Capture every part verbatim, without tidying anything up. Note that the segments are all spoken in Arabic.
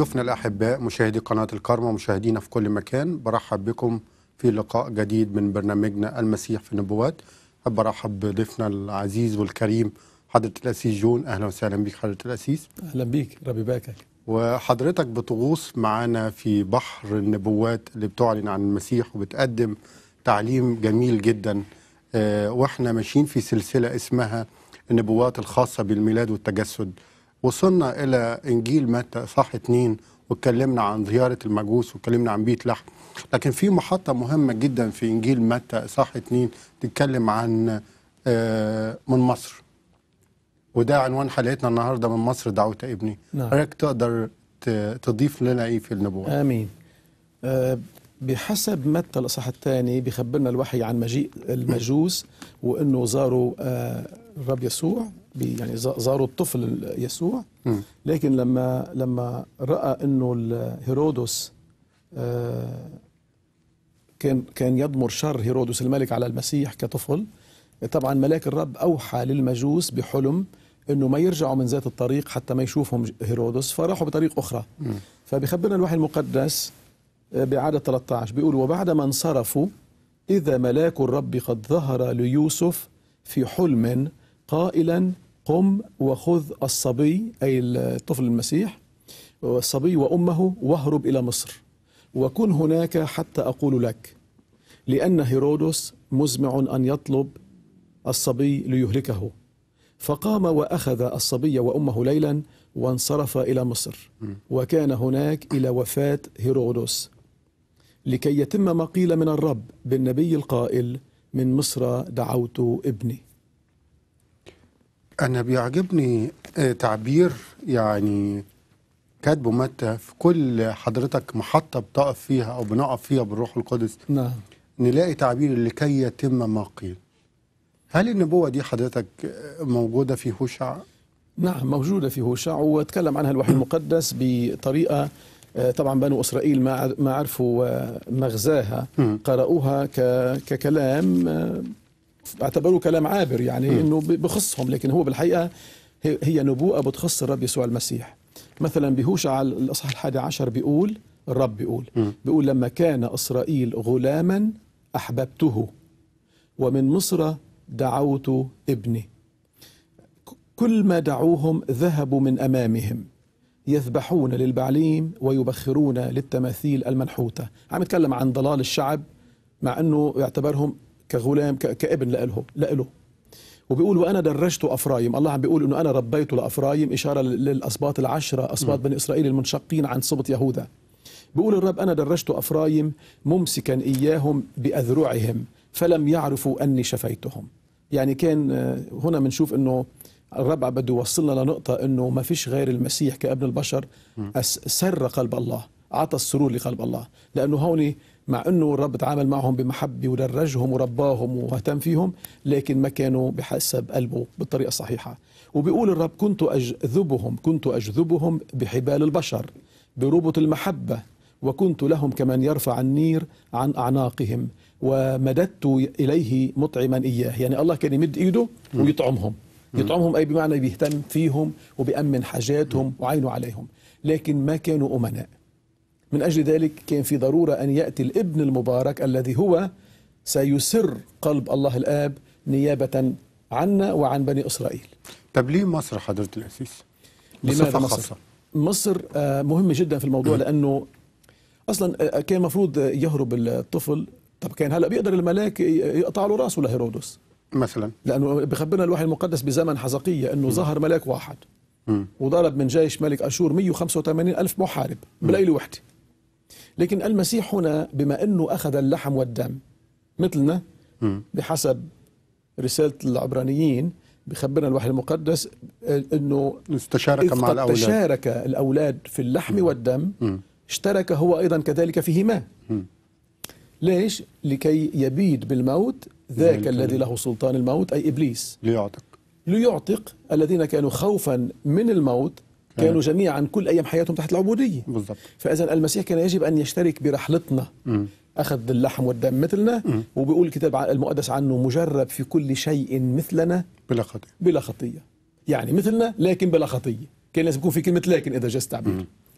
ضيوفنا الأحباء مشاهدي قناة الكرمة ومشاهدينا في كل مكان، برحب بكم في لقاء جديد من برنامجنا المسيح في النبوات. أحب أرحب بضيفنا العزيز والكريم حضرة الأسيس جون. أهلا وسهلا بك حضرة الأسيس. أهلا بيك، ربي يباركك. وحضرتك بتغوص معانا في بحر النبوات اللي بتعلن عن المسيح وبتقدم تعليم جميل جدا، آه واحنا ماشيين في سلسلة اسمها النبوات الخاصة بالميلاد والتجسد. وصلنا إلى إنجيل متى إصحاح اتنين واتكلمنا عن زيارة المجوس واتكلمنا عن بيت لحم، لكن في محطة مهمة جدا في إنجيل متى إصحاح اتنين تتكلم عن آه من مصر، وده عنوان حلقتنا النهارده، من مصر دعوت ابني. نعم. حضرتك تقدر تضيف لنا ايه في النبوة؟ امين. أه بحسب متى الاصحاح الثاني بيخبرنا الوحي عن مجيء المجوس وانه زاروا أه الرب يسوع، يعني زاروا الطفل يسوع. لكن لما لما راى انه هيرودس أه كان كان يضمر شر هيرودس الملك على المسيح كطفل، طبعا ملاك الرب اوحى للمجوس بحلم انه ما يرجعوا من ذات الطريق حتى ما يشوفهم هيرودس، فراحوا بطريق اخرى. م. فبيخبرنا الوحي المقدس بعدد ثلاثة عشر بيقول: وبعدما انصرفوا اذا ملاك الرب قد ظهر ليوسف في حلم قائلا: قم وخذ الصبي، اي الطفل المسيح، والصبي وامه، واهرب الى مصر وكن هناك حتى اقول لك، لان هيرودس مزمع ان يطلب الصبي ليهلكه. فقام وأخذ الصبي وأمه ليلا وانصرف إلى مصر، وكان هناك إلى وفاة هيرودس، لكي يتم ما قيل من الرب بالنبي القائل: من مصر دعوت ابني. أنا بيعجبني تعبير يعني كاتبه متى في كل حضرتك محطة بتقف فيها أو بنقف فيها بالروح القدس. نعم. نلاقي تعبير لكي يتم ما قيل. هل النبوة دي حضرتك موجودة في هوشع؟ نعم، موجودة في هوشع، وتكلم عنها الوحي المقدس بطريقة طبعا بنو إسرائيل ما ما عرفوا مغزاها، قرأوها ككلام اعتبروه كلام عابر، يعني إنه بخصهم، لكن هو بالحقيقة هي نبوءة بتخص الرب يسوع المسيح. مثلا بهوشع الأصحاح الحادي عشر بيقول، الرب بيقول بيقول لما كان إسرائيل غلاما أحببته، ومن مصر دعوت ابني. كل ما دعوهم ذهبوا من أمامهم، يذبحون للبعليم ويبخرون للتماثيل المنحوتة. عم يتكلم عن ضلال الشعب، مع أنه يعتبرهم كغلام كابن لإله لإله. وبيقول: وأنا درجت أفرايم. الله عم بيقول أنه أنا ربيت لأفرايم، إشارة للأسباط العشرة، أسباط بني إسرائيل المنشقين عن سبط يهوذا. بيقول الرب: أنا درجت أفرايم ممسكا إياهم بأذرعهم فلم يعرفوا أني شفيتهم. يعني كان هنا بنشوف أنه الرب بده يوصلنا لنقطة أنه ما فيش غير المسيح كابن البشر سر قلب الله، أعطى السرور لقلب الله، لأنه هون مع أنه الرب تعامل معهم بمحبة ودرجهم ورباهم واهتم فيهم، لكن ما كانوا بحسب قلبه بالطريقة الصحيحة. وبيقول الرب: كنت أجذبهم كنت أجذبهم بحبال البشر بربط المحبة، وكنت لهم كمن يرفع النير عن أعناقهم، ومددت إليه مطعما إياه. يعني الله كان يمد إيده ويطعمهم، يطعمهم أي بمعنى بيهتم فيهم وبيأمن حاجاتهم وعينه عليهم، لكن ما كانوا أمناء. من أجل ذلك كان في ضرورة أن يأتي الابن المبارك الذي هو سيسر قلب الله الآب نيابة عنا وعن بني إسرائيل. طب ليه مصر حضرة الأسيس؟ لماذا مصر؟ مصر مهمة جدا في الموضوع، لأنه أصلا كان المفروض يهرب الطفل. طب كان هلا بيقدر الملاك يقطع له راسه لهيرودس مثلا، لأنه بخبرنا الوحي المقدس بزمن حزقية أنه م. ظهر ملاك واحد م. وضرب من جيش ملك أشور مئة وخمسة وثمانين ألف محارب بليلة واحدة. لكن المسيح هنا بما أنه أخذ اللحم والدم مثلنا، م. بحسب رسالة العبرانيين بخبرنا الوحي المقدس أنه استشارك مع الأولاد، تشارك الأولاد في اللحم م. والدم، م. اشترك هو أيضا كذلك فيهما. ليش؟ لكي يبيد بالموت ذاك الذي له سلطان الموت، أي إبليس، ليعتق ليعتق الذين كانوا خوفا من الموت، كانوا جميعا كل أيام حياتهم تحت العبودية. بالضبط. فإذا المسيح كان يجب أن يشترك برحلتنا، م. أخذ اللحم والدم مثلنا، م. وبيقول الكتاب المقدس عنه: مجرب في كل شيء مثلنا بلا خطية. بلا خطية. يعني مثلنا لكن بلا خطية. كان لازم يكون في كلمة لكن إذا جاز تعبير،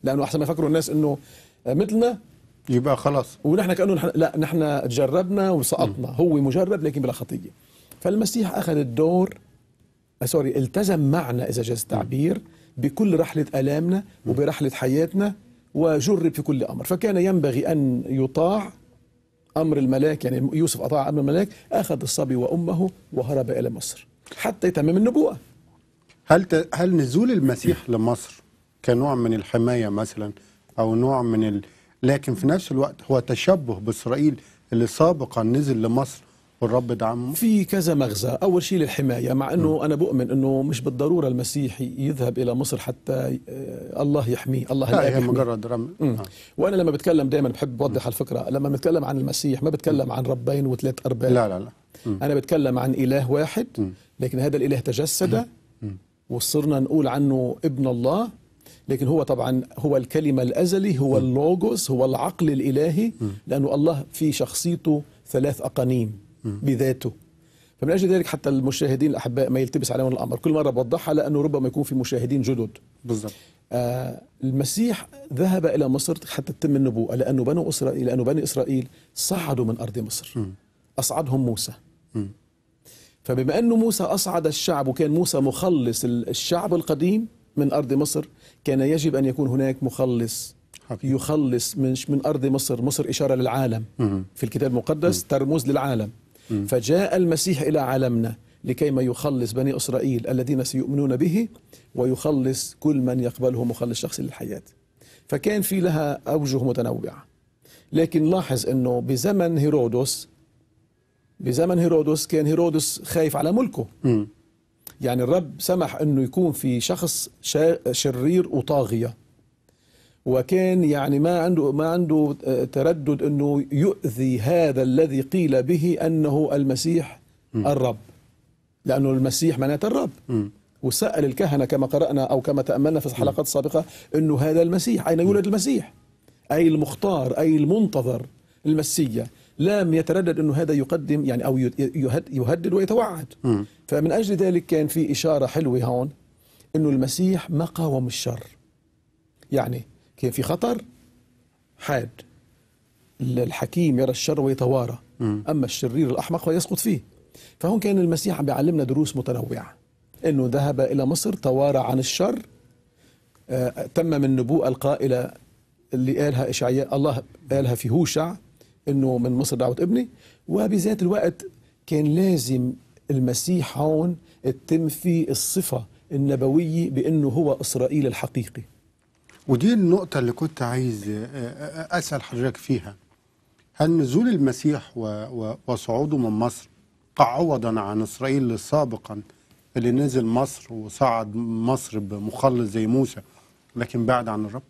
لانه احسن ما يفكروا الناس انه مثلنا يبقى خلاص، ونحن كانه نحن لا نحن تجربنا وسقطنا. هو مجرب لكن بلا خطيه. فالمسيح اخذ الدور سوري التزم معنا اذا جاز التعبير بكل رحله الامنا وبرحله حياتنا، وجرب في كل امر. فكان ينبغي ان يطاع امر الملاك، يعني يوسف اطاع امر الملاك، اخذ الصبي وامه وهرب الى مصر حتى يتمم النبوءه. هل ت... هل نزول المسيح لمصر كنوع من الحمايه مثلا، او نوع من ال... لكن في نفس الوقت هو تشبه باسرائيل اللي سابقا نزل لمصر والرب دعمه؟ في كذا مغزى. اول شيء للحمايه، مع انه م. انا بؤمن انه مش بالضروره المسيح يذهب الى مصر حتى الله يحميه، الله لا هي مجرد رمي. آه. وانا لما بتكلم دائما بحب اوضح الفكره، لما بتكلم عن المسيح ما بتكلم عن ربين وثلاث ارباب، لا لا لا م. انا بتكلم عن اله واحد، م. لكن هذا الاله تجسد وصرنا نقول عنه ابن الله، لكن هو طبعا هو الكلمة الأزلي، هو اللوغوس، هو العقل الإلهي، لأنه الله في شخصيته ثلاث أقانيم بذاته. فمن أجل ذلك حتى المشاهدين الأحباء ما يلتبس عليهم الأمر، كل مرة بوضحها لأنه ربما يكون في مشاهدين جدد. بالضبط. آه المسيح ذهب إلى مصر حتى تتم النبوءة، لأنه بنو إسرائيل لأنه بني إسرائيل صعدوا من أرض مصر، م. أصعدهم موسى. م. فبما أنه موسى أصعد الشعب وكان موسى مخلص الشعب القديم من أرض مصر، كان يجب أن يكون هناك مخلص حقيقي. يخلص من من أرض مصر. مصر إشارة للعالم م- في الكتاب المقدس م- ترمز للعالم. م- فجاء المسيح إلى عالمنا لكي ما يخلص بني إسرائيل الذين سيؤمنون به، ويخلص كل من يقبله مخلص شخصي للحياة. فكان في لها أوجه متنوعة. لكن لاحظ أنه بزمن هيرودس بزمن هيرودس كان هيرودس خايف على ملكه. م- يعني الرب سمح أنه يكون في شخص شرير وطاغية، وكان يعني ما عنده ما عنده تردد أنه يؤذي هذا الذي قيل به أنه المسيح م. الرب، لأنه المسيح معناته الرب. م. وسأل الكهنة كما قرأنا أو كما تأملنا في الحلقات السابقة أنه هذا المسيح أين يولد المسيح، أي المختار أي المنتظر المسيح. لم يتردد أنه هذا يقدم يعني أو يهدد ويتوعد. م. فمن أجل ذلك كان في إشارة حلوة هون أنه المسيح ما قاوم الشر، يعني كان في خطر حاد، الحكيم يرى الشر ويتوارى، م. أما الشرير الأحمق فيسقط فيه. فهون كان المسيح عم بيعلمنا دروس متنوعة، أنه ذهب إلى مصر توارى عن الشر، آه تمم النبوءة القائلة اللي قالها إشعياء، الله قالها في هوشع انه من مصر دعوة ابني. وبذات الوقت كان لازم المسيح هون تتم فيه الصفة النبوية بانه هو اسرائيل الحقيقي. ودي النقطة اللي كنت عايز اسأل حضرتك فيها. هل نزول المسيح وصعوده من مصر تعوضا عن اسرائيل سابقا اللي نزل مصر وصعد مصر بمخلص زي موسى لكن بعد عن الرب؟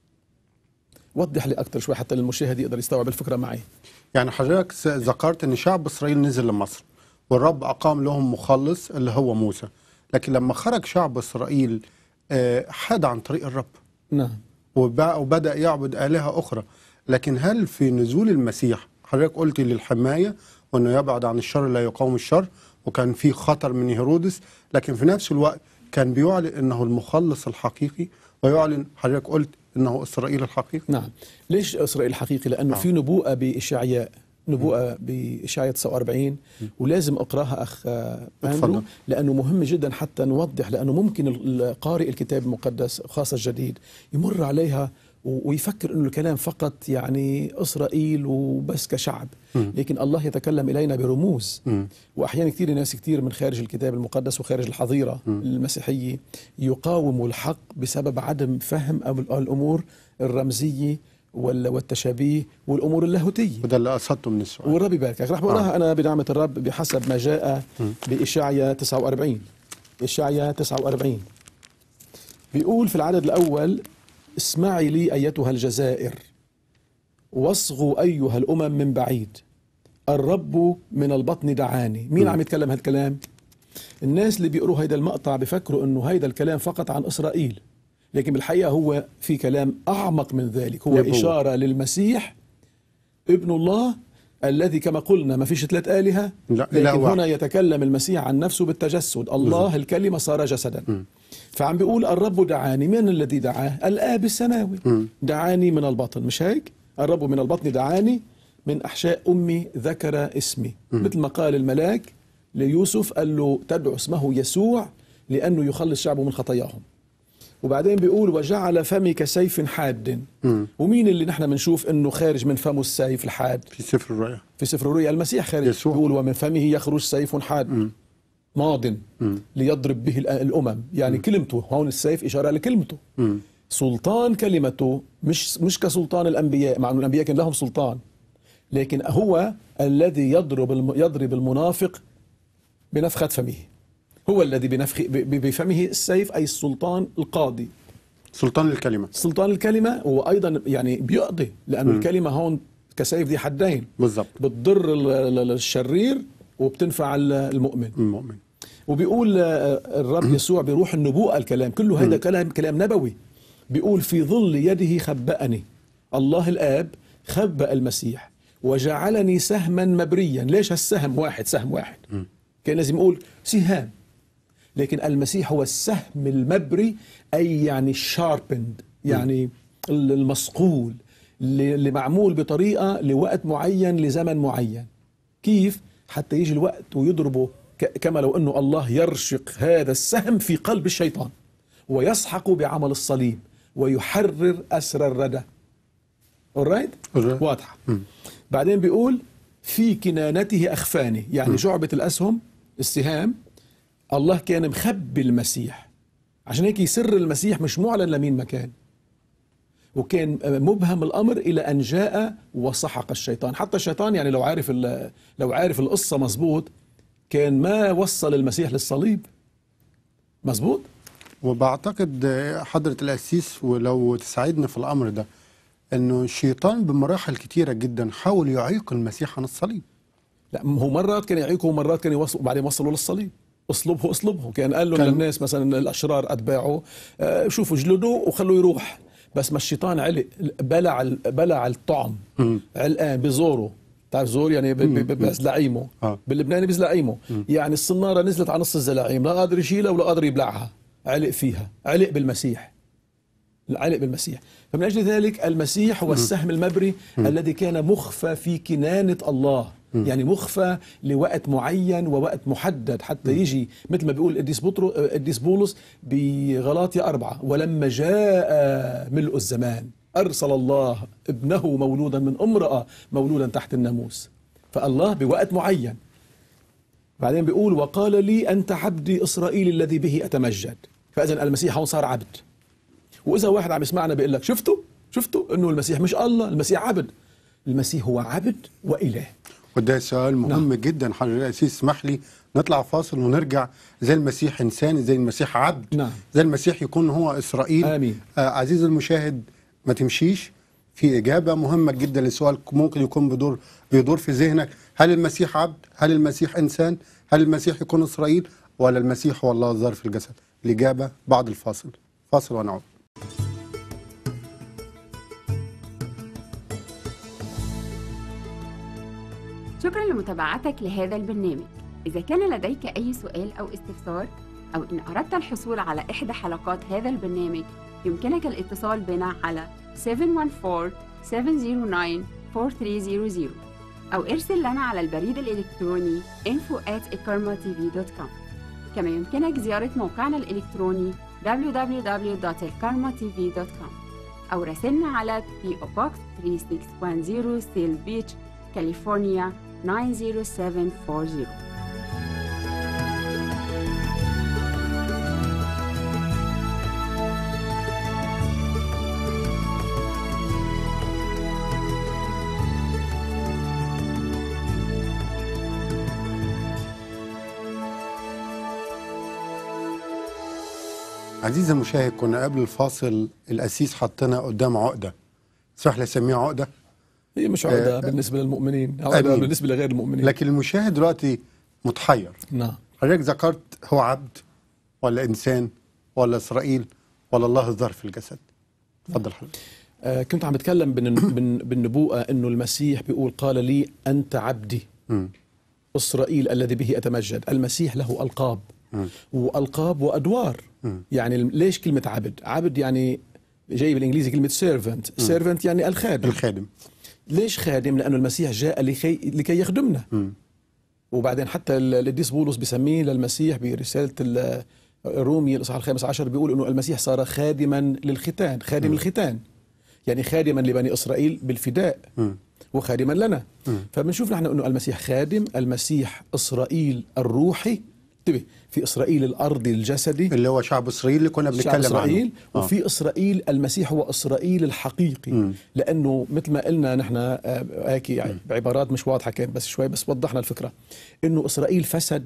وضح لي أكتر شوي حتى المشاهد يقدر يستوعب الفكرة معي. يعني حضرتك ذكرت أن شعب إسرائيل نزل لمصر والرب أقام لهم مخلص اللي هو موسى، لكن لما خرج شعب إسرائيل حاد عن طريق الرب. نعم. وبدأ يعبد آلهة أخرى. لكن هل في نزول المسيح حضرتك قلت للحماية وأنه يبعد عن الشر لا يقاوم الشر، وكان في خطر من هيرودس، لكن في نفس الوقت كان بيعلن أنه المخلص الحقيقي، ويعلن حضرتك قلت انه اسرائيل الحقيقي؟ نعم. ليش اسرائيل الحقيقي؟ لانه آه. في نبوءه باشعياء، نبوءه باشعياء تسعة وأربعين، ولازم اقراها اخ اندرو لانه مهم جدا حتى نوضح، لانه ممكن القارئ الكتاب المقدس خاصه الجديد يمر عليها ويفكر انه الكلام فقط يعني اسرائيل وبس كشعب، لكن الله يتكلم الينا برموز. واحيانا كثير ناس كثير من خارج الكتاب المقدس وخارج الحظيره المسيحيه يقاوموا الحق بسبب عدم فهم الامور الرمزيه والتشابيه والامور اللاهوتيه. وده اللي قصدته من السؤال. والرب يباركك. رح بقراها آه. انا بنعمه الرب بحسب ما جاء باشعياء تسعة وأربعين. اشعياء تسعة وأربعين بيقول في العدد الاول: اسمعي لي أيتها الجزائر، واصغوا أيها الأمم من بعيد، الرب من البطن دعاني. مين م. عم يتكلم هذا الكلام؟ الناس اللي بيقروا هيدا المقطع بيفكروا أنه هيدا الكلام فقط عن إسرائيل، لكن بالحقيقة هو في كلام أعمق من ذلك. هو يبوه. إشارة للمسيح ابن الله الذي كما قلنا ما فيش ثلاث آلهة، لكن هنا يتكلم المسيح عن نفسه بالتجسد، الله بالزبط. الكلمة صار جسدا. م. فعم بيقول الرب دعاني. من الذي دعاه؟ الآب السماوي. م. دعاني من البطن، مش هيك؟ الرب من البطن دعاني، من أحشاء أمي ذكر اسمي. م. مثل ما قال الملاك ليوسف، قال له تدعو اسمه يسوع لأنه يخلص شعبه من خطاياهم. وبعدين بيقول وجعل فمي كسيف حاد. م. ومين اللي نحن بنشوف انه خارج من فمه السيف الحاد؟ في سفر الرؤيا. في سفر الرؤيا المسيح خارج يسوع. بيقول ومن فمه يخرج سيف حاد م. ماض م. ليضرب به الأمم. يعني م. كلمته هون السيف إشارة لكلمته. م. سلطان كلمته مش مش كسلطان الأنبياء، مع أن الأنبياء كان لهم سلطان، لكن هو الذي يضرب يضرب المنافق بنفخة فمه. هو الذي بنفخ بفمه السيف، أي السلطان القاضي، سلطان الكلمة. سلطان الكلمة. وأيضا يعني بيقضي، لأن الكلمة هون كسيف دي حدين بالضبط، بتضر الشرير وبتنفع المؤمن. المؤمن. وبيقول الرب يسوع بروح النبوءة الكلام كله هذا كلام كلام نبوي. بيقول في ظل يده خبأني الله الآب، خبأ المسيح وجعلني سهما مبريا. ليش هالسهم واحد؟ سهم واحد م. كان لازم يقول سهام، لكن المسيح هو السهم المبري، أي يعني sharpened، يعني المصقول، اللي معمول بطريقة لوقت معين لزمن معين. كيف؟ حتى يجي الوقت ويضربه، كما لو أنه الله يرشق هذا السهم في قلب الشيطان ويسحق بعمل الصليب ويحرر أسر الردى. alright؟ واضحة. بعدين بيقول في كنانته أخفاني، يعني شعبة الأسهم السهام الله كان مخبي المسيح، عشان هيك سر المسيح مش معلن لمين مكان، وكان مبهم الأمر إلى أن جاء وسحق الشيطان. حتى الشيطان يعني لو عارف لو عارف القصة مزبوط كان ما وصل المسيح للصليب. مزبوط. وبعتقد حضرة القسيس ولو تساعدنا في الأمر ده، أنه الشيطان بمراحل كتيرة جدا حاول يعيق المسيح عن الصليب. لا، هو مرات كان يعيقه ومرات كان يوصل، وبعدين وصلوا للصليب. اصلبه اصلبه كان قال له كان للناس مثلا الأشرار أتباعه آه شوفوا جلدوه وخلوه يروح. بس ما الشيطان علق، بلع بلع الطعم، علقان بزوره. تعرف زور يعني بزلعيمه، آه. باللبناني بزلعيمه، يعني الصنارة نزلت على نص الزلاعيم، لا قادر يشيلها ولا قادر يبلعها، علق فيها، علق بالمسيح، علق بالمسيح. فمن أجل ذلك المسيح هو السهم المبري الذي كان مخفى في كنانة الله، يعني مخفى لوقت معين ووقت محدد، حتى يجي مثل ما بيقول قديس بطرس قديس بولس بغلاطيا أربعة، ولما جاء ملء الزمان أرسل الله ابنه مولودا من امرأة مولودا تحت الناموس. فالله بوقت معين. بعدين بيقول وقال لي أنت عبدي إسرائيل الذي به أتمجد. فإذن المسيح هون صار عبد. وإذا واحد عم يسمعنا بيقول لك شفتوا شفتوا إنه المسيح مش الله، المسيح عبد. المسيح هو عبد وإله. وده سؤال مهم نعم. جدا حضرتك القسيس. اسمح لي نطلع فاصل ونرجع. زي المسيح إنسان، زي المسيح عبد، نعم. زي المسيح يكون هو إسرائيل. آمين. آه عزيزي المشاهد ما تمشيش، في إجابة مهمة جدا لسؤال ممكن يكون بدور بيدور في ذهنك. هل المسيح عبد؟ هل المسيح إنسان؟ هل المسيح يكون إسرائيل؟ ولا المسيح هو الله الظاهر في الجسد؟ الإجابة بعد الفاصل. فاصل ونعود. شكرا لمتابعتك لهذا البرنامج. إذا كان لديك أي سؤال أو استفسار، أو إن أردت الحصول على إحدى حلقات هذا البرنامج، يمكنك الاتصال بنا على سبعة واحد أربعة سبعة صفر تسعة أربعة ثلاثة صفر صفر أو ارسل لنا على البريد الإلكتروني info at ikarma t v dot com. كما يمكنك زيارة موقعنا الإلكتروني دبليو دبليو دبليو دوت ikarma t v dot com أو راسلنا على بي أو Box ثلاثة ستة واحد صفر سيل بيتش كاليفورنيا تسعة صفر سبعة أربعة صفر. عزيزي المشاهد، كنا قبل الفاصل القسيس حطنا قدام عقدة، اسمح لي اسميها عقدة. هي مش عقدة آه بالنسبة للمؤمنين، عقدة بالنسبة لغير المؤمنين، لكن المشاهد دلوقتي متحير. نعم. حضرتك ذكرت هو عبد ولا إنسان ولا إسرائيل ولا الله الظاهر في الجسد؟ اتفضل حضرتك. آه كنت عم بتكلم بالنبوءة إنه المسيح بيقول قال لي أنت عبدي م. إسرائيل الذي به أتمجد. المسيح له ألقاب، وألقاب وأدوار. يعني ليش كلمة عبد؟ عبد يعني جاي بالإنجليزي كلمة servant. servant يعني الخادم. الخادم. ليش خادم؟ لأنه المسيح جاء لكي, لكي يخدمنا. م. وبعدين حتى القديس بولس بيسميه للمسيح برسالة الرومي الإصحاح الخامس عشر بيقول إنه المسيح صار خادما للختان، خادم م. الختان، يعني خادما لبني إسرائيل بالفداء م. وخادما لنا. م. فبنشوف نحن إنه المسيح خادم، المسيح إسرائيل الروحي، انتبه، في إسرائيل الأرضي الجسدي اللي هو شعب إسرائيل اللي كنا بنتكلم عنه، إسرائيل. آه. وفي إسرائيل المسيح هو إسرائيل الحقيقي. م. لأنه مثل ما قلنا نحن هيك يعني بعبارات مش واضحة كانت بس شوي بس وضحنا الفكرة إنه إسرائيل فسد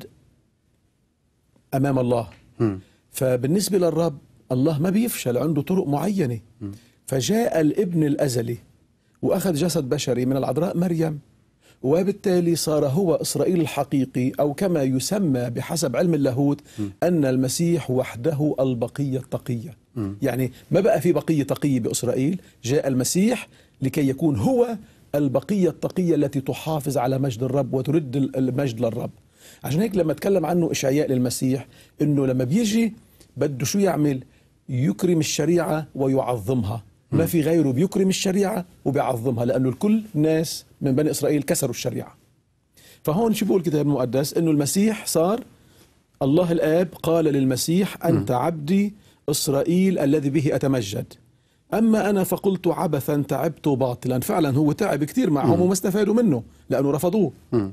أمام الله. م. فبالنسبة للرب الله ما بيفشل، عنده طرق معينة. م. فجاء الابن الأزلي وأخذ جسد بشري من العذراء مريم، وبالتالي صار هو إسرائيل الحقيقي، أو كما يسمى بحسب علم اللاهوت أن المسيح وحده البقية التقية. م. يعني ما بقى في بقية تقية بإسرائيل، جاء المسيح لكي يكون هو البقية التقية التي تحافظ على مجد الرب وترد المجد للرب. عشان هيك لما تكلم عنه إشعياء للمسيح إنه لما بيجي بده شو يعمل؟ يكرم الشريعة ويعظمها. ما في غيره بيكرم الشريعة وبيعظمها، لأنه الكل ناس من بني إسرائيل كسروا الشريعة. فهون شو بيقول الكتاب المقدس؟ إنه المسيح صار الله الآب قال للمسيح أنت عبدي إسرائيل الذي به أتمجد، أما أنا فقلت عبثا تعبت باطلا. فعلا هو تعب كثير معهم وما استفادوا منه لأنه رفضوه.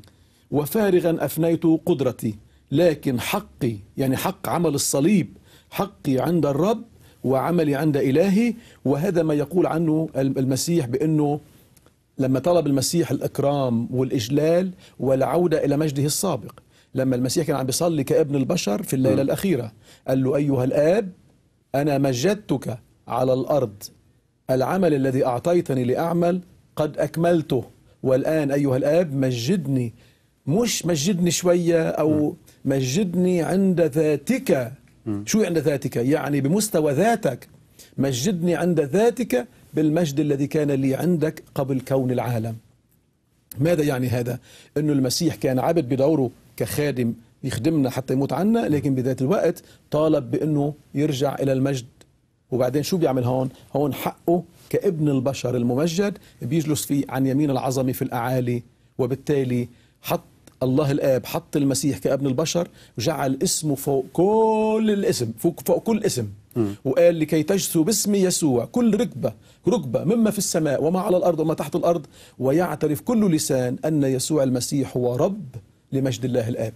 وفارغا أفنيت قدرتي، لكن حقي يعني حق عمل الصليب حقي عند الرب وعملي عند إلهي. وهذا ما يقول عنه المسيح بأنه لما طلب المسيح الإكرام والإجلال والعودة إلى مجده السابق، لما المسيح كان عم بيصلي كابن البشر في الليلة م. الأخيرة قال له أيها الآب أنا مجدتك على الأرض، العمل الذي أعطيتني لأعمل قد أكملته، والآن أيها الآب مجدني، مش مجدني شوية أو مجدني عند ذاتك. شو عند ذاتك؟ يعني بمستوى ذاتك. مجدني عند ذاتك بالمجد الذي كان لي عندك قبل كون العالم. ماذا يعني هذا؟ أنه المسيح كان عبد بدوره كخادم يخدمنا حتى يموت عنا، لكن بذات الوقت طالب بأنه يرجع إلى المجد. وبعدين شو بيعمل هون؟ هون حقه كابن البشر الممجد بيجلس فيه عن يمين العظمة في الأعالي، وبالتالي حط الله الآب حط المسيح كابن البشر وجعل اسمه فوق كل الاسم، فوق, فوق كل اسم. م. وقال لكي تجثو باسم يسوع كل ركبة ركبة مما في السماء وما على الأرض وما تحت الأرض، ويعترف كل لسان أن يسوع المسيح هو رب لمجد الله الآب.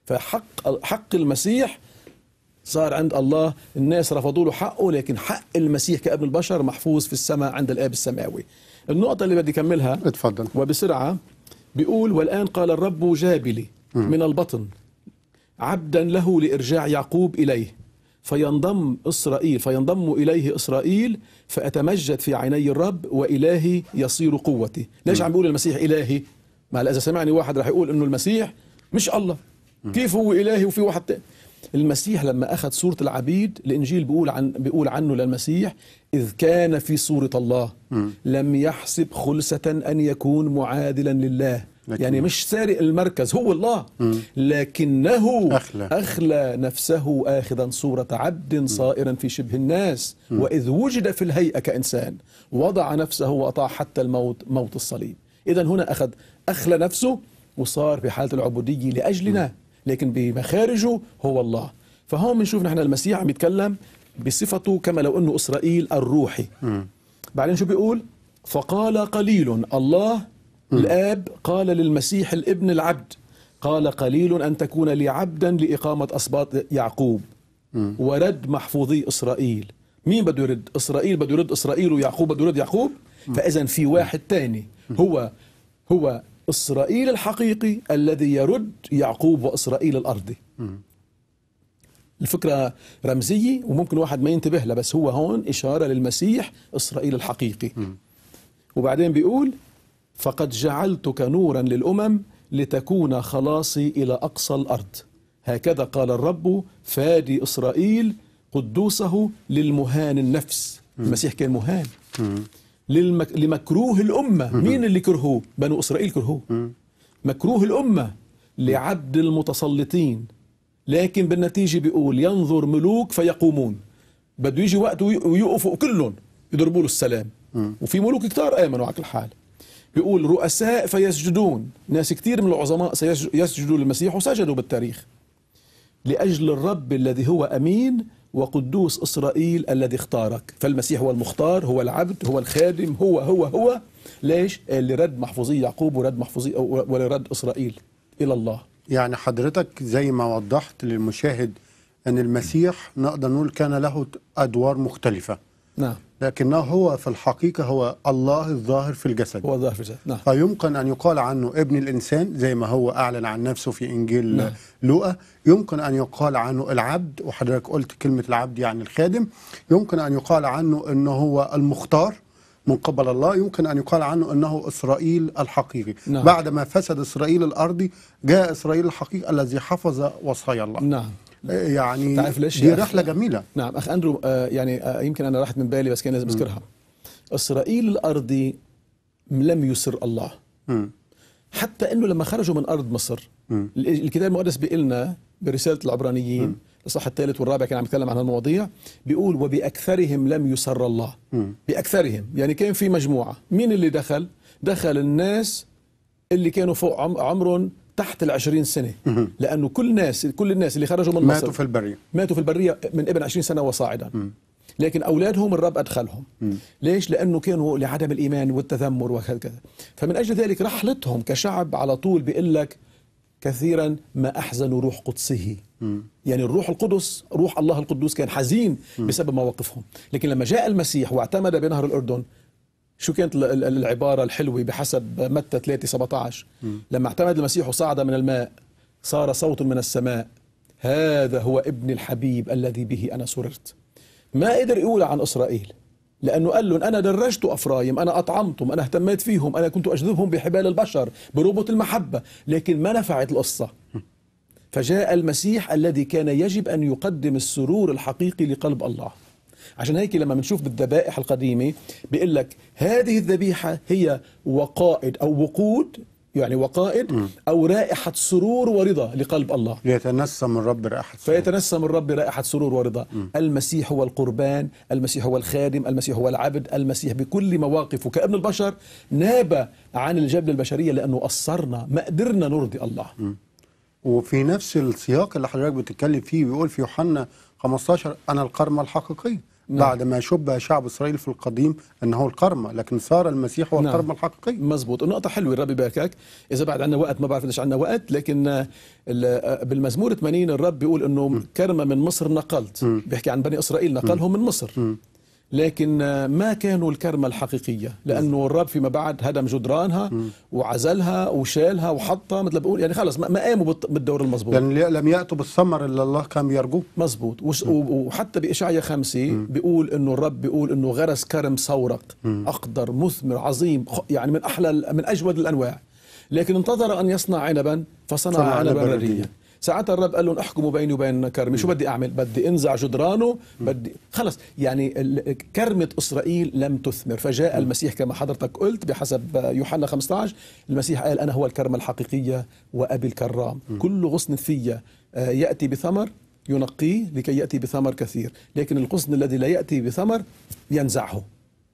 فحق حق المسيح صار عند الله، الناس رفضوا له حقه، لكن حق المسيح كابن البشر محفوظ في السماء عند الآب السماوي. النقطة اللي بدي أكملها اتفضل وبسرعة، بيقول والآن قال الرب جابلي من البطن عبدا له لإرجاع يعقوب إليه، فينضم إسرائيل فينضم إليه إسرائيل فأتمجد في عيني الرب وإلهي يصير قوتي. ليش عم بيقول المسيح إلهي؟ ما إذا سمعني واحد راح يقول إنه المسيح مش الله، كيف هو إلهي وفي واحد تاني؟ المسيح لما أخذ صورة العبيد، الإنجيل بيقول عن بيقول عنه للمسيح إذ كان في صورة الله لم يحسب خلسة أن يكون معادلا لله، يعني مش سارق المركز، هو الله، لكنه أخلى, أخلى نفسه آخذا صورة عبد صائرا في شبه الناس، وإذ وجد في الهيئة كإنسان وضع نفسه وأطاع حتى الموت، موت الصليب. إذن هنا أخذ أخلى نفسه وصار في حالة العبودية لأجلنا، لكن بمخارجه هو الله. فهون بنشوف نحن المسيح عم يتكلم بصفته كما لو أنه إسرائيل الروحي. م. بعدين شو بيقول؟ فقال قليل، الله م. الآب قال للمسيح الابن العبد، قال قليل أن تكون لي عبدا لإقامة أسباط يعقوب م. ورد محفوظي إسرائيل. مين بده يرد؟ إسرائيل بده يرد إسرائيل، ويعقوب بده يرد يعقوب. فإذن في واحد تاني هو هو إسرائيل الحقيقي الذي يرد يعقوب وإسرائيل الأرضي. الفكرة رمزية وممكن واحد ما ينتبه لها، بس هو هون إشارة للمسيح إسرائيل الحقيقي. وبعدين بيقول فقد جعلتك نورا للأمم لتكون خلاصي إلى أقصى الأرض، هكذا قال الرب فادي إسرائيل قدوسه للمهان النفس. المسيح كان مهان للمك... لمكروه الأمة. مين اللي كرهوه؟ بنو إسرائيل كرهوه. مكروه الأمة لعبد المتسلطين لكن بالنتيجة بيقول ينظر ملوك فيقومون، بده يجي وقت ويوقفوا كلهم يضربوا له السلام. م. وفي ملوك كتار آمنوا على كل حال. بيقول رؤساء فيسجدون، ناس كتير من العظماء سيسجدوا للمسيح وسجدوا بالتاريخ، لأجل الرب الذي هو أمين وقدوس إسرائيل الذي اختارك. فالمسيح هو المختار، هو العبد، هو الخادم، هو هو هو ليش؟ اللي رد محفوظية يعقوب ورد محفوظية ولرد إسرائيل إلى الله. يعني حضرتك زي ما وضحت للمشاهد أن المسيح نقدر نقول كان له أدوار مختلفة. نعم. لكنه هو في الحقيقة هو الله الظاهر في الجسد. هو الظاهر في الجسد. نعم. فيمكن أن يقال عنه ابن الإنسان زي ما هو أعلن عن نفسه في إنجيل نعم. لوقا. يمكن أن يقال عنه العبد، وحضرتك قلت كلمة العبد يعني الخادم. يمكن أن يقال عنه أنه هو المختار من قبل الله. يمكن أن يقال عنه أنه إسرائيل الحقيقي. نعم. بعد ما فسد إسرائيل الأرضي جاء إسرائيل الحقيقي الذي حفظ وصايا الله. نعم. يعني تعرف ليش دي رحلة جميلة. نعم أخ أندرو، آه يعني آه يمكن أنا راحت من بالي بس كان لازم أذكرها. إسرائيل الأرضي لم يسر الله. م. حتى أنه لما خرجوا من أرض مصر م. الكتاب المقدس بيقلنا برسالة العبرانيين الإصحاح الثالث والرابع كان عم يتكلم عن هالمواضيع، بيقول وبأكثرهم لم يسر الله. م. بأكثرهم يعني كان في مجموعة، مين اللي دخل؟ دخل الناس اللي كانوا فوق عمرهم تحت العشرين سنة، لأنه كل الناس كل الناس اللي خرجوا من مصر ماتوا في البرية ماتوا في البرية من ابن عشرين سنة وصاعدا. م. لكن أولادهم الرب أدخلهم. م. ليش؟ لأنه كانوا لعدم الإيمان والتذمر وهكذا. فمن أجل ذلك رحلتهم كشعب على طول بيقول لك كثيرا ما أحزنوا روح قدسه. م. يعني الروح القدس، روح الله القدوس كان حزين م. بسبب مواقفهم. لكن لما جاء المسيح واعتمد بنهر الأردن، شو كانت العبارة الحلوة بحسب متى ثلاثة سبعة عشر؟ لما اعتمد المسيح وصعد من الماء صار صوت من السماء هذا هو ابن الحبيب الذي به أنا سررت. ما قدر يقول عن إسرائيل لأنه قال لهم أنا درجت أفرايم، أنا أطعمتم، أنا اهتميت فيهم، أنا كنت أجذبهم بحبال البشر بربط المحبة، لكن ما نفعت القصة. فجاء المسيح الذي كان يجب أن يقدم السرور الحقيقي لقلب الله. عشان هيك لما بنشوف بالذبائح القديمة بيقول لك هذه الذبيحة هي وقائد أو وقود، يعني وقائد م. أو رائحة سرور ورضا لقلب الله. يتنسم الرب رائحة سرور. فيتنسم الرب رائحة سرور ورضا. م. المسيح هو القربان، المسيح هو الخادم، المسيح هو العبد، المسيح بكل مواقفه كابن البشر ناب عن الجبل البشرية لأنه قصرنا، ما قدرنا نرضي الله. م. وفي نفس السياق اللي حضرتك بتتكلم فيه بيقول في يوحنا خمسة عشر أنا القرمة الحقيقية. نعم. بعد ما شبه شعب إسرائيل في القديم أنه القرمة، لكن صار المسيح هو نعم. القرمة الحقيقية. مزبوط. النقطة حلوة، الرب يباركك. إذا بعد عنا وقت ما بعرف ليش عنا وقت، لكن بالمزمور ثمانين الرب بيقول أنه م. كرمة من مصر نقلت. م. بيحكي عن بني إسرائيل نقلهم م. من مصر. م. لكن ما كانوا الكرمة الحقيقية، لأنه الرب فيما بعد هدم جدرانها م. وعزلها وشالها وحطها، مثل بقول يعني خلص ما قاموا بالدور المضبوط، لأن لم يأتوا بالثمر اللي الله كان بيرجوه. مزبوط. وحتى بإشعيا خمسة م. بيقول إنه الرب بيقول إنه غرس كرم سورق م. أخضر مثمر عظيم، يعني من أحلى من أجود الأنواع، لكن انتظر أن يصنع عنبا فصنع عنبا رديا. ساعتها الرب قال لهم احكموا بيني وبين كرمي، شو بدي اعمل؟ بدي انزع جدرانه، بدي خلص. يعني كرمة اسرائيل لم تثمر، فجاء المسيح كما حضرتك قلت بحسب يوحنا خمسة عشر، المسيح قال انا هو الكرمة الحقيقية وابي الكرام، كل غصن في ياتي بثمر ينقيه لكي ياتي بثمر كثير، لكن الغصن الذي لا ياتي بثمر ينزعه.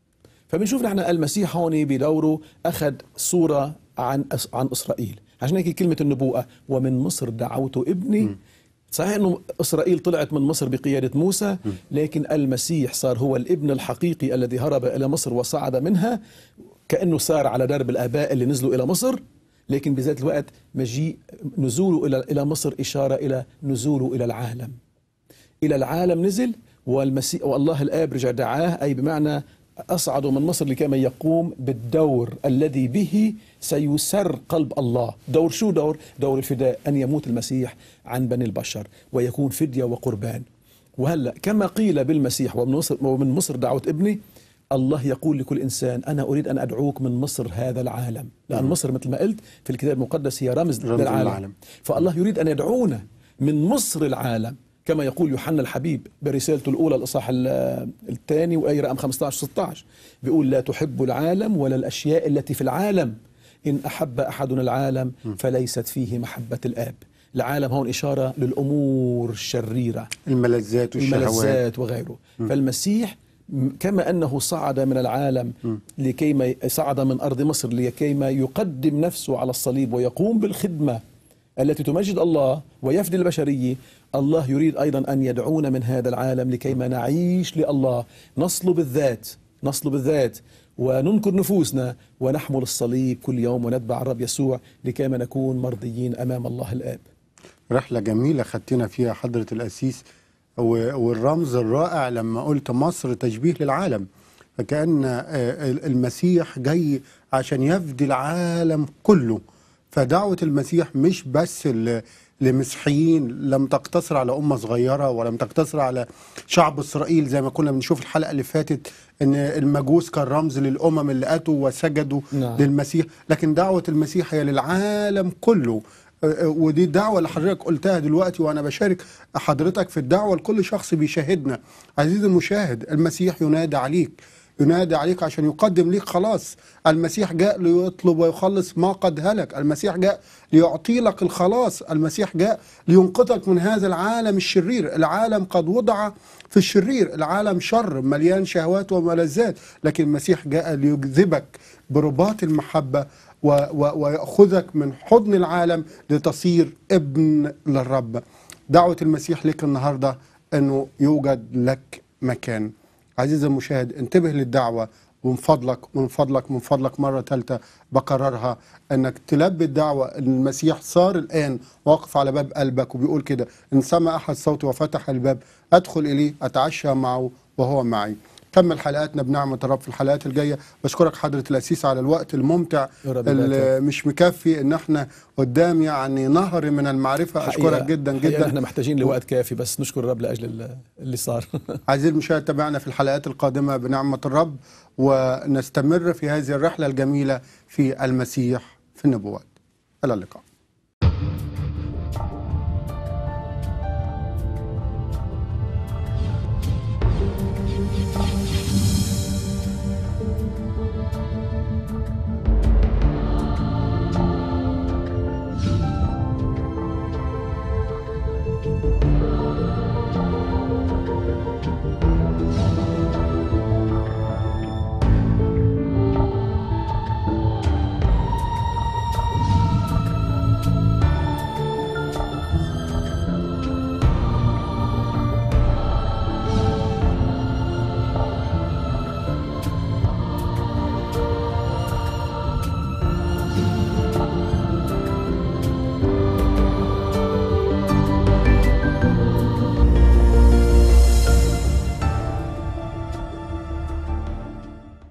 فبنشوف نحن المسيح هون بدوره اخذ صورة عن عن اسرائيل. عشان هيك كلمة النبوءة ومن مصر دعوت ابني. م. صحيح أنه إسرائيل طلعت من مصر بقيادة موسى، م. لكن المسيح صار هو الابن الحقيقي الذي هرب إلى مصر وصعد منها، كأنه سار على درب الآباء اللي نزلوا إلى مصر، لكن بذات الوقت مجيء نزوله إلى إلى مصر إشارة إلى نزوله إلى العالم. إلى العالم نزل، والمسيح والله الآب رجع دعاه، أي بمعنى أصعد من مصر لكي يقوم بالدور الذي به سيسر قلب الله. دور شو دور؟ دور الفداء، أن يموت المسيح عن بني البشر ويكون فدية وقربان. وهلأ كما قيل بالمسيح ومن مصر, ومن مصر دعوت ابني، الله يقول لكل إنسان أنا أريد أن أدعوك من مصر هذا العالم، لأن مصر مثل ما قلت في الكتاب المقدس هي رمز, رمز للعالم العالم. فالله يريد أن يدعونا من مصر العالم، كما يقول يوحنا الحبيب برسالته الأولى الإصحاح الثاني وآية رقم خمسة عشر ستة عشر، بيقول لا تحب العالم ولا الأشياء التي في العالم، إن أحب أحد العالم فليست فيه محبة الآب. العالم هون إشارة للأمور الشريرة، الملذات والشهوات الملذات وغيره. م. فالمسيح كما أنه صعد من العالم لكيما صعد من أرض مصر لكيما يقدم نفسه على الصليب ويقوم بالخدمة التي تمجد الله ويفدي البشرية، الله يريد أيضا أن يدعونا من هذا العالم لكيما نعيش لله، نصلب الذات نصلب الذات وننكر نفوسنا ونحمل الصليب كل يوم ونتبع الرب يسوع لكيما نكون مرضيين أمام الله الآب. رحلة جميلة خدتنا فيها حضرة الأسيس، والرمز الرائع لما قلت مصر تشبيه للعالم، فكأن المسيح جاي عشان يفدي العالم كله. فدعوة المسيح مش بس لمسيحيين، لم تقتصر على أمة صغيرة ولم تقتصر على شعب إسرائيل زي ما كنا بنشوف الحلقة اللي فاتت ان المجوس كان رمز للأمم اللي أتوا وسجدوا نعم. للمسيح، لكن دعوة المسيح هي للعالم كله. ودي الدعوة اللي حضرتك قلتها دلوقتي، وأنا بشارك حضرتك في الدعوة لكل شخص بيشاهدنا. عزيزي المشاهد، المسيح ينادي عليك، ينادي عليك عشان يقدم ليك خلاص. المسيح جاء ليطلب ويخلص ما قد هلك، المسيح جاء ليعطي لك الخلاص، المسيح جاء لينقذك من هذا العالم الشرير. العالم قد وضع في الشرير، العالم شر مليان شهوات وملذات، لكن المسيح جاء ليجذبك برباط المحبة ويأخذك من حضن العالم لتصير ابن للرب. دعوة المسيح لك النهاردة أنه يوجد لك مكان. عزيزي المشاهد، انتبه للدعوة، ومن فضلك من فضلك من فضلك مرة ثالثة بكررها، أنك تلبي الدعوة. المسيح صار الآن واقف على باب قلبك وبيقول كده: إن سمع أحد صوتي وفتح الباب أدخل إليه أتعشى معه وهو معي. كمل حلقاتنا بنعمة الرب في الحلقات الجاية. بشكرك حضرة الأسيس على الوقت الممتع اللي مش مكفي ان احنا قدام يعني نهر من المعرفة. أشكرك جدا جدا. احنا محتاجين لوقت كافي، بس نشكر الرب لأجل اللي صار. عزيزي المشاهد، تابعنا في الحلقات القادمة بنعمة الرب، ونستمر في هذه الرحلة الجميلة في المسيح في النبوات. إلى اللقاء.